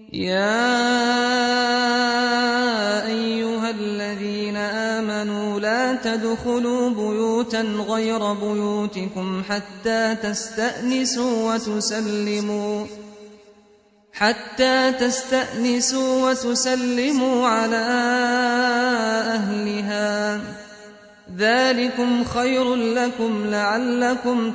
يا أيها الذين آمنوا لا تدخلوا بيوتا غير بيوتكم حتى تستأنسوا وتسلموا على أهلها، ذلكم خير لكم لعلكم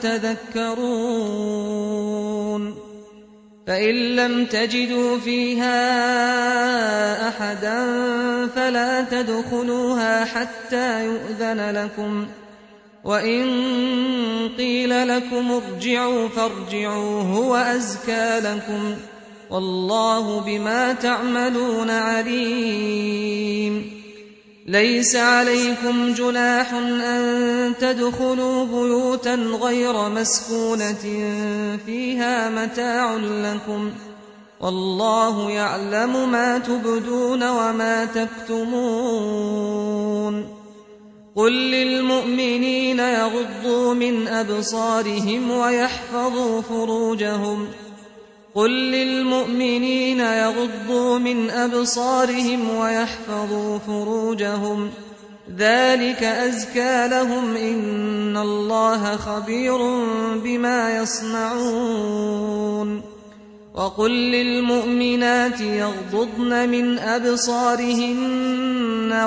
تذكرون. فإن لم تجدوا فيها أحدا فلا تدخلوها حتى يؤذن لكم، وإن قيل لكم ارجعوا فارجعوا هو أزكى لكم، والله بما تعملون عليم. ليس عليكم جناح أن تدخلوا بيوتا غير مسكونة فيها متاع لكم، والله يعلم ما تبدون وما تكتمون. قل للمؤمنين يغضوا من أبصارهم ويحفظوا فروجهم ذلك أزكى لهم، إن الله خبير بما يصنعون. وقل للمؤمنات يغضضن من أبصارهن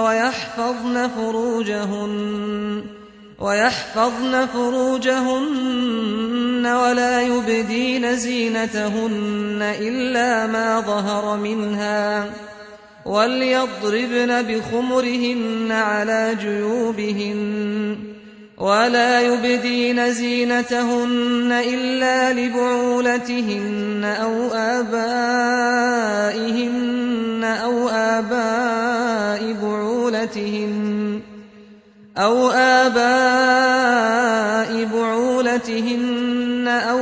ويحفظن فروجهن ولا يبدين زينتهن إلا ما ظهر منها، وليضربن بخمرهن على جيوبهن، ولا يبدين زينتهن إلا لبعولتهن أو آبائهن أو آباء بعولتهن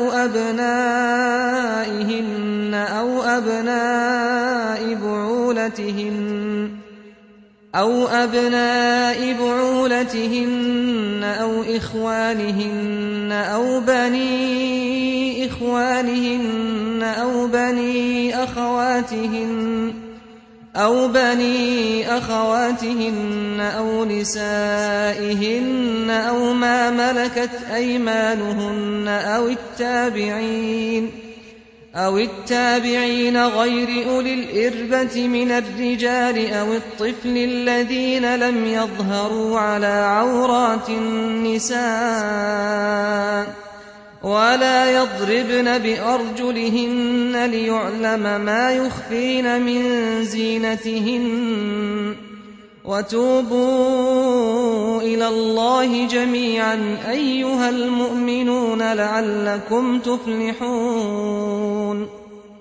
أو أبناء بعولتهن أو إخوانهن أو بني أخواتهن أو نسائهن أو ما ملكت أيمانهن أو التابعين غير أولي الإربة من الرجال أو الطفل الذين لم يظهروا على عورات النساء، ولا يضربن بأرجلهن ليعلم ما يخفين من زينتهن. وتوبوا إلى الله جميعا أيها المؤمنون لعلكم تفلحون.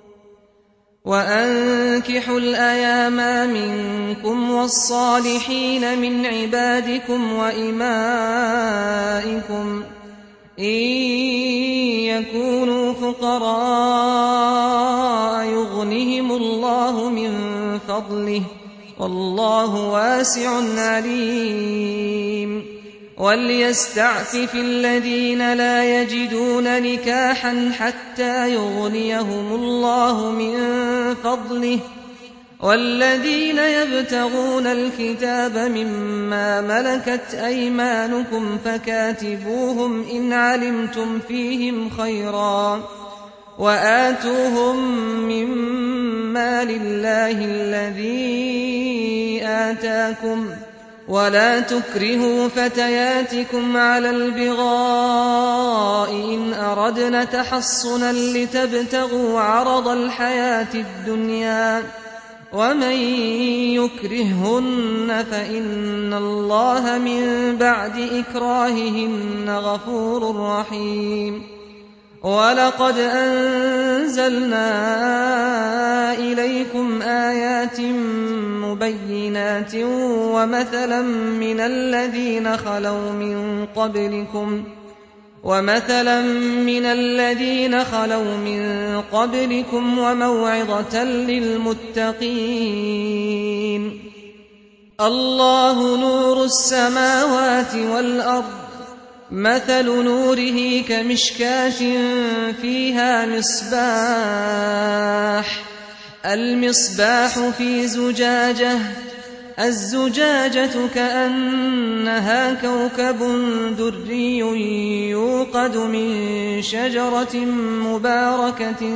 وأنكحوا الأيام منكم والصالحين من عبادكم وإمائكم إن يكونوا فقراء يغنهم الله من فضله، والله واسع عليم. وليستعفف الذين لا يجدون نكاحا حتى يغنيهم الله من فضله، والذين يبتغون الكتاب مما ملكت أيمانكم فكاتبوهم إن علمتم فيهم خيرا، وآتوهم مما لله الذي آتاكم، ولا تكرهوا فتياتكم على البغاء إن أردنا تحصنا لتبتغوا عرض الحياة الدنيا، ومن يكرههن فإن الله من بعد إكراههن غفور رحيم. ولقد أنزلنا إليكم آيات مبينات ومثلا من الذين خلوا من قبلكم وموعظة للمتقين. الله نور السماوات والأرض، مثل نوره كمشكاة فيها مصباح، المصباح في زجاجة الزجاجة كأنها كوكب دري يوقد من شجرة مباركة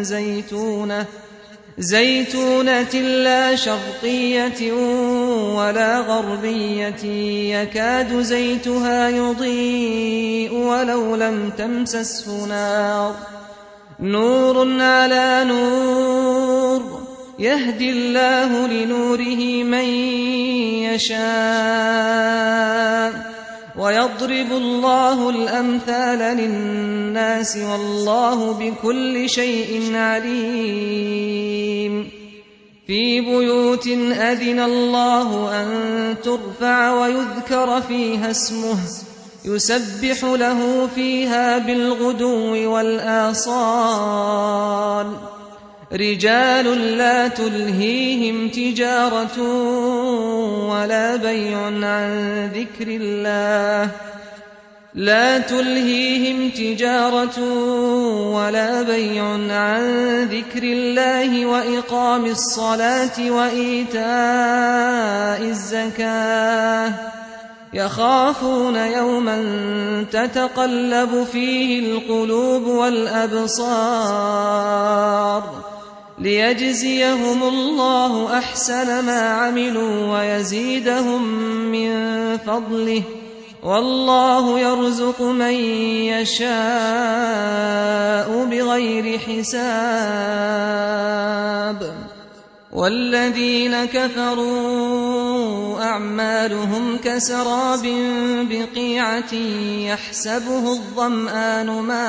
زيتونة لا شرقية ولا غربية يكاد زيتها يضيء ولو لم تمسسه نار نور على نور يهدي الله لنوره من يشاء ويضرب الله الأمثال للناس والله بكل شيء عليم في بيوت أذن الله أن ترفع ويذكر فيها اسمه يسبح له فيها بالغدو والآصال رجال لا تلهيهم تجارة ولا بيع عن ذكر الله وإقام الصلاة وإيتاء الزكاة يخافون يوما تتقلب فيه القلوب والأبصار ليجزيهم الله أحسن ما عملوا ويزيدهم من فضله والله يرزق من يشاء بغير حساب والذين كفروا أعمالهم كسراب بقيعة يحسبه الظمآن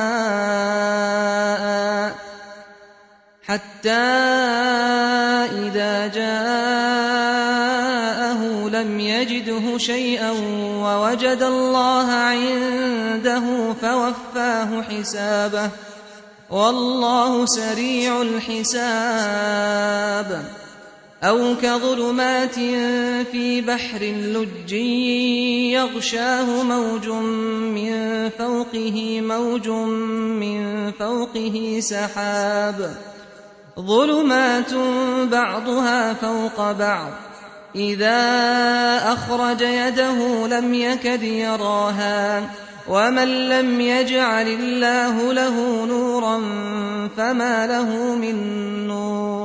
ماء حتى إذا جاءه لم يجده شيئا ووجد الله عنده فوفاه حسابه والله سريع الحساب أو كظلمات في بحر لجي يغشاه موج من فوقه سحاب ظلمات بعضها فوق بعض إذا أخرج يده لم يكد يراها ومن لم يجعل الله له نورا فما له من نور